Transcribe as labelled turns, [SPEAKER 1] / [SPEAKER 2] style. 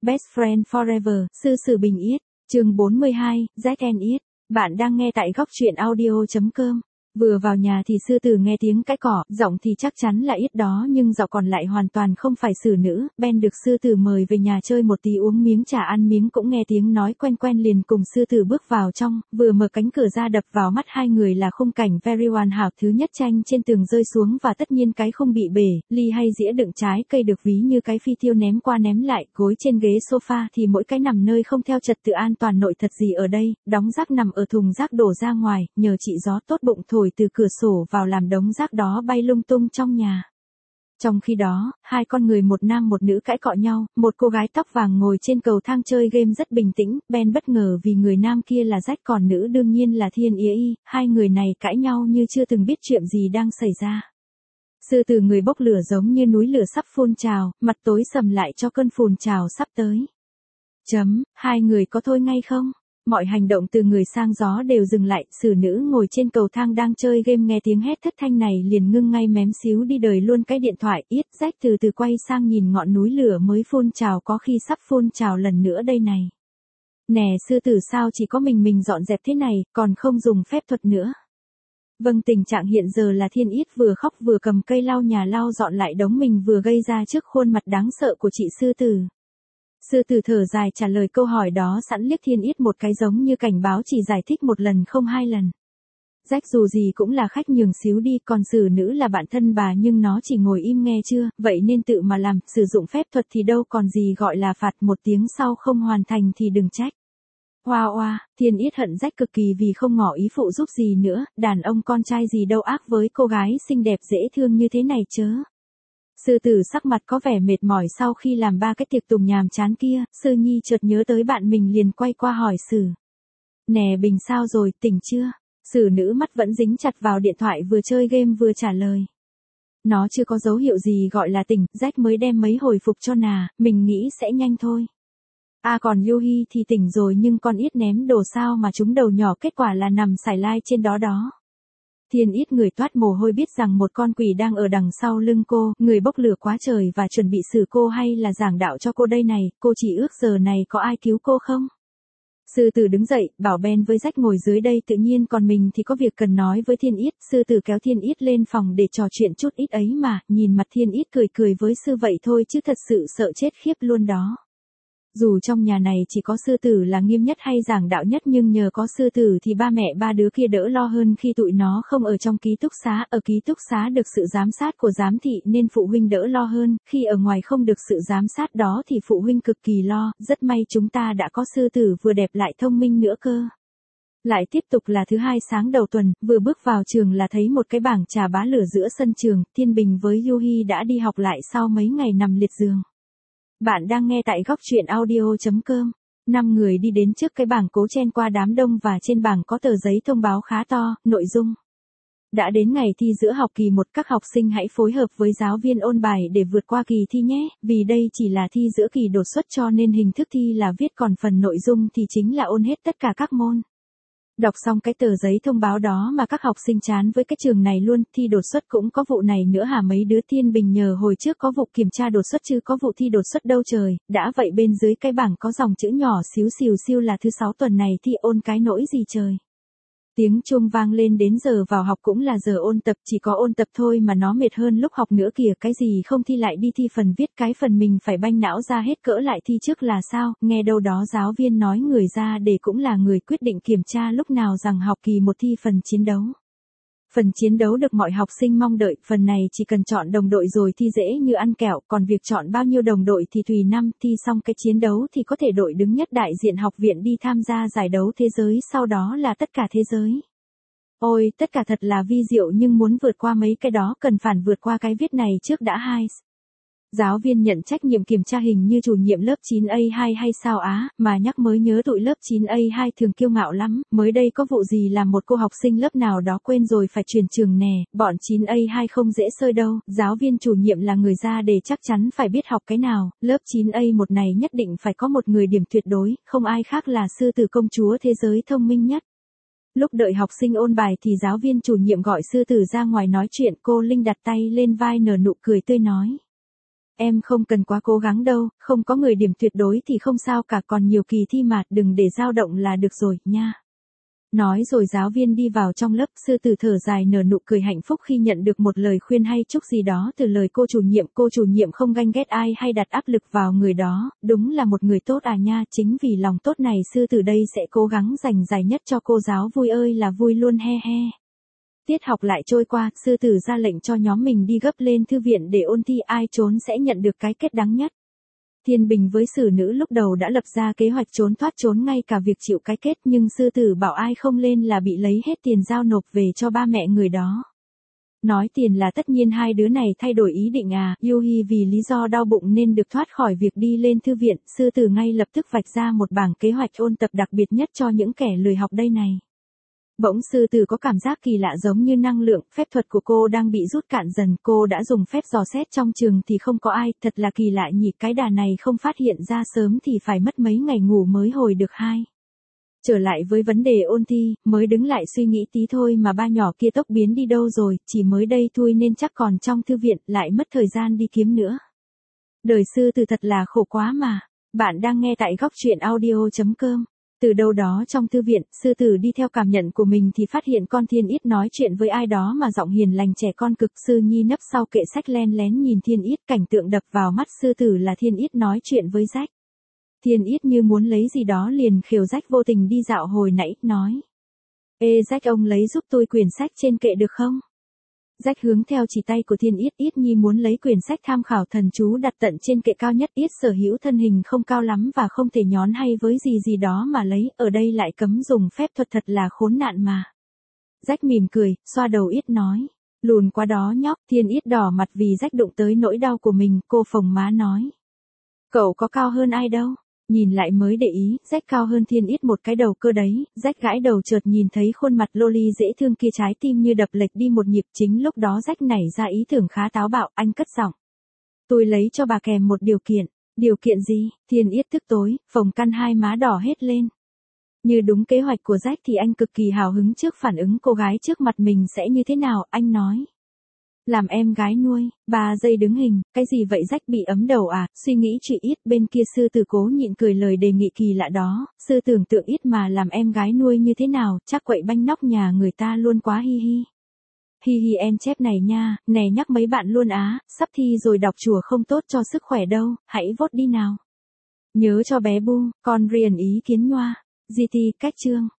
[SPEAKER 1] Best Friend Forever, Sư Sử Bình Yết, chương 42, Zack and Yết. Bạn đang nghe tại góc truyện audio.com. Vừa vào nhà thì sư tử nghe tiếng cãi cỏ, giọng thì chắc chắn là Yết đó nhưng giọng còn lại hoàn toàn không phải Sử nữ. Ben được sư tử mời về nhà chơi một tí uống miếng trà ăn miếng cũng nghe tiếng nói quen quen liền cùng sư tử bước vào trong, vừa mở cánh cửa ra đập vào mắt hai người là khung cảnh very hoàn hảo. Thứ nhất, tranh trên tường rơi xuống và tất nhiên cái không bị bể, ly hay dĩa đựng trái cây được ví như cái phi tiêu ném qua ném lại, gối trên ghế sofa thì mỗi cái nằm nơi không theo trật tự an toàn. Nội thật gì ở đây, đóng rác nằm ở thùng rác đổ ra ngoài, nhờ chị gió tốt bụng thổi từ cửa sổ vào làm đống rác đó bay lung tung trong nhà. Trong khi đó, hai con người một nam một nữ cãi cọ nhau, một cô gái tóc vàng ngồi trên cầu thang chơi game rất bình tĩnh. Ben bất ngờ vì người nam kia là Zack còn nữ đương nhiên là Thiên Y. Hai người này cãi nhau như chưa từng biết chuyện gì đang xảy ra. Sư tử người bốc lửa giống như núi lửa sắp phun trào, mặt tối sầm lại cho cơn phun trào sắp tới. Hai người có thôi ngay không? Mọi hành động từ người sang gió đều dừng lại. Sử nữ ngồi trên cầu thang đang chơi game nghe tiếng hét thất thanh này liền ngưng ngay mém xíu đi đời luôn cái điện thoại. Yết Zack từ từ quay sang nhìn ngọn núi lửa mới phun trào, có khi sắp phun trào lần nữa đây này. Nè sư tử, sao chỉ có mình dọn dẹp thế này, còn không dùng phép thuật nữa? Vâng, tình trạng hiện giờ là Thiên Yết vừa khóc vừa cầm cây lau nhà lau dọn lại đống mình vừa gây ra trước khuôn mặt đáng sợ của chị sư tử. Sư tử thở dài trả lời câu hỏi đó, sẵn liếc Thiên Yết một cái giống như cảnh báo chỉ giải thích một lần không hai lần. Zack dù gì cũng là khách nhường xíu đi, còn Sử nữ là bạn thân bà nhưng nó chỉ ngồi im nghe chưa, vậy nên tự mà làm, sử dụng phép thuật thì đâu còn gì gọi là phạt, một tiếng sau không hoàn thành thì đừng trách. Hoa, Thiên Yết hận Zack cực kỳ vì không ngỏ ý phụ giúp gì nữa, đàn ông con trai gì đâu ác với cô gái xinh đẹp dễ thương như thế này chớ. Sư tử sắc mặt có vẻ mệt mỏi sau khi làm ba cái tiệc tùng nhàm chán kia. Sư nhi chợt nhớ tới bạn mình liền quay qua hỏi Sử. Nè Bình, sao rồi, tỉnh chưa? Sử nữ mắt vẫn dính chặt vào điện thoại vừa chơi game vừa trả lời. Nó chưa có dấu hiệu gì gọi là tỉnh, Zack mới đem mấy hồi phục cho nà, mình nghĩ sẽ nhanh thôi. Còn Yuhi thì tỉnh rồi nhưng con Yết ném đồ sao mà trúng đầu nhỏ, kết quả là nằm sải lai trên đó. Thiên Yết người toát mồ hôi biết rằng một con quỷ đang ở đằng sau lưng cô, người bốc lửa quá trời và chuẩn bị xử cô hay là giảng đạo cho cô đây này, cô chỉ ước giờ này có ai cứu cô không? Sư tử đứng dậy, bảo Ben với Zack ngồi dưới đây, tự nhiên còn mình thì có việc cần nói với Thiên Yết. Sư tử kéo Thiên Yết lên phòng để trò chuyện chút ít ấy mà, nhìn mặt Thiên Yết cười với sư vậy thôi chứ thật sự sợ chết khiếp luôn đó. Dù trong nhà này chỉ có sư tử là nghiêm nhất hay giảng đạo nhất nhưng nhờ có sư tử thì ba mẹ ba đứa kia đỡ lo hơn khi tụi nó không ở trong ký túc xá. Ở ký túc xá được sự giám sát của giám thị nên phụ huynh đỡ lo hơn, khi ở ngoài không được sự giám sát đó thì phụ huynh cực kỳ lo. Rất may chúng ta đã có sư tử vừa đẹp lại thông minh nữa cơ. Lại tiếp tục là thứ hai sáng đầu tuần, vừa bước vào trường là thấy một cái bảng trà bá lửa giữa sân trường. Thiên Bình với Yuhi đã đi học lại sau mấy ngày nằm liệt giường. Bạn đang nghe tại góc truyện audio.com. 5 người đi đến trước cái bảng cố chen qua đám đông và trên bảng có tờ giấy thông báo khá to, nội dung. Đã đến ngày thi giữa học kỳ 1, các học sinh hãy phối hợp với giáo viên ôn bài để vượt qua kỳ thi nhé, vì đây chỉ là thi giữa kỳ đột xuất cho nên hình thức thi là viết, còn phần nội dung thì chính là ôn hết tất cả các môn. Đọc xong cái tờ giấy thông báo đó mà các học sinh chán với cái trường này luôn, thi đột xuất cũng có vụ này nữa hả mấy đứa? Thiên Bình nhờ hồi trước có vụ kiểm tra đột xuất chứ có vụ thi đột xuất đâu trời. Đã vậy bên dưới cái bảng có dòng chữ nhỏ xíu xìu xiu là thứ 6 tuần này thi ôn cái nỗi gì trời. Tiếng chuông vang lên, đến giờ vào học cũng là giờ ôn tập, chỉ có ôn tập thôi mà nó mệt hơn lúc học nữa kìa. Cái gì không thi lại đi thi phần viết, cái phần mình phải banh não ra hết cỡ lại thi trước là sao? Nghe đâu đó giáo viên nói người ra đề cũng là người quyết định kiểm tra lúc nào, rằng học kỳ 1 thi phần chiến đấu. Phần chiến đấu được mọi học sinh mong đợi, phần này chỉ cần chọn đồng đội rồi thi dễ như ăn kẹo, còn việc chọn bao nhiêu đồng đội thì tùy năm. Thi xong cái chiến đấu thì có thể đội đứng nhất đại diện học viện đi tham gia giải đấu thế giới, sau đó là tất cả thế giới. Ôi, tất cả thật là vi diệu nhưng muốn vượt qua mấy cái đó cần phản vượt qua cái viết này trước đã. Hai giáo viên nhận trách nhiệm kiểm tra hình như chủ nhiệm lớp 9A2 hay sao á, mà nhắc mới nhớ tụi lớp 9A2 thường kiêu ngạo lắm, mới đây có vụ gì làm một cô học sinh lớp nào đó quên rồi phải chuyển trường nè, bọn 9A2 không dễ sơi đâu, giáo viên chủ nhiệm là người ra đề chắc chắn phải biết học cái nào, lớp 9A1 này nhất định phải có một người điểm tuyệt đối, không ai khác là sư tử công chúa thế giới thông minh nhất. Lúc đợi học sinh ôn bài thì giáo viên chủ nhiệm gọi sư tử ra ngoài nói chuyện, cô Linh đặt tay lên vai nở nụ cười tươi nói. Em không cần quá cố gắng đâu, không có 10 điểm tuyệt đối thì không sao cả, còn nhiều kỳ thi mà, đừng để dao động là được rồi, nha. Nói rồi giáo viên đi vào trong lớp, sư tử thở dài nở nụ cười hạnh phúc khi nhận được một lời khuyên hay chúc gì đó từ lời cô chủ nhiệm không ganh ghét ai hay đặt áp lực vào người đó, đúng là một người tốt à nha, chính vì lòng tốt này sư tử đây sẽ cố gắng dành giải nhất cho cô giáo vui ơi là vui luôn he he. Tiết học lại trôi qua, sư tử ra lệnh cho nhóm mình đi gấp lên thư viện để ôn thi, ai trốn sẽ nhận được cái kết đắng nhất. Thiên Bình với Sử Nữ lúc đầu đã lập ra kế hoạch trốn thoát trốn ngay cả việc chịu cái kết, nhưng sư tử bảo ai không lên là bị lấy hết tiền giao nộp về cho ba mẹ người đó. Nói tiền là tất nhiên hai đứa này thay đổi ý định à, Yuhi vì lý do đau bụng nên được thoát khỏi việc đi lên thư viện, sư tử ngay lập tức vạch ra một bảng kế hoạch ôn tập đặc biệt nhất cho những kẻ lười học đây này. Bỗng sư tử có cảm giác kỳ lạ giống như năng lượng, phép thuật của cô đang bị rút cạn dần, cô đã dùng phép dò xét trong trường thì không có ai, thật là kỳ lạ nhỉ, cái đà này không phát hiện ra sớm thì phải mất mấy ngày ngủ mới hồi được hai. Trở lại với vấn đề ôn thi, mới đứng lại suy nghĩ tí thôi mà ba nhỏ kia tốc biến đi đâu rồi, chỉ mới đây thôi nên chắc còn trong thư viện, lại mất thời gian đi kiếm nữa. Đời sư tử thật là khổ quá mà. Bạn đang nghe tại góc truyện audio.com. Từ đâu đó trong thư viện, sư tử đi theo cảm nhận của mình thì phát hiện con Thiên Yết nói chuyện với ai đó mà giọng hiền lành trẻ con cực. Sư Nhi nấp sau kệ sách len lén nhìn Thiên Yết, cảnh tượng đập vào mắt sư tử là Thiên Yết nói chuyện với Rách. Thiên Yết như muốn lấy gì đó liền khều Rách vô tình đi dạo hồi nãy, nói. Ê Rách, ông lấy giúp tôi quyển sách trên kệ được không? Rách hướng theo chỉ tay của Thiên Yết, Yết Nhi muốn lấy quyển sách tham khảo thần chú đặt tận trên kệ cao nhất. Yết sở hữu thân hình không cao lắm và không thể nhón hay với gì đó mà lấy, ở đây lại cấm dùng phép thuật, thật là khốn nạn mà. Rách mỉm cười, xoa đầu Yết nói. Lùn quá đó nhóc. Thiên Yết đỏ mặt vì Rách đụng tới nỗi đau của mình, cô phồng má nói. Cậu có cao hơn ai đâu. Nhìn lại mới để ý, Rách cao hơn Thiên Yết một cái đầu cơ đấy. Rách gãi đầu chợt nhìn thấy khuôn mặt loli dễ thương kia, trái tim như đập lệch đi một nhịp. Chính lúc đó Rách nảy ra ý tưởng khá táo bạo, anh cất giọng. Tôi lấy cho bà kèm một điều kiện. Điều kiện gì? Thiên Yết tức tối, phồng căn hai má đỏ hết lên. Như đúng kế hoạch của Rách thì anh cực kỳ hào hứng trước phản ứng cô gái trước mặt mình sẽ như thế nào, anh nói. Làm em gái nuôi. 3 giây đứng hình, cái gì vậy? Rách bị ấm đầu à, suy nghĩ chuyện Ít bên kia sư tử cố nhịn cười lời đề nghị kỳ lạ đó, sư tưởng tượng Ít mà làm em gái nuôi như thế nào, chắc quậy banh nóc nhà người ta luôn quá hi hi. Hi hi em chép này nha, nè nhắc mấy bạn luôn á, sắp thi rồi đọc chùa không tốt cho sức khỏe đâu, hãy vote đi nào. Nhớ cho bé Bu, con riêng ý kiến nhoa. GT cách chương.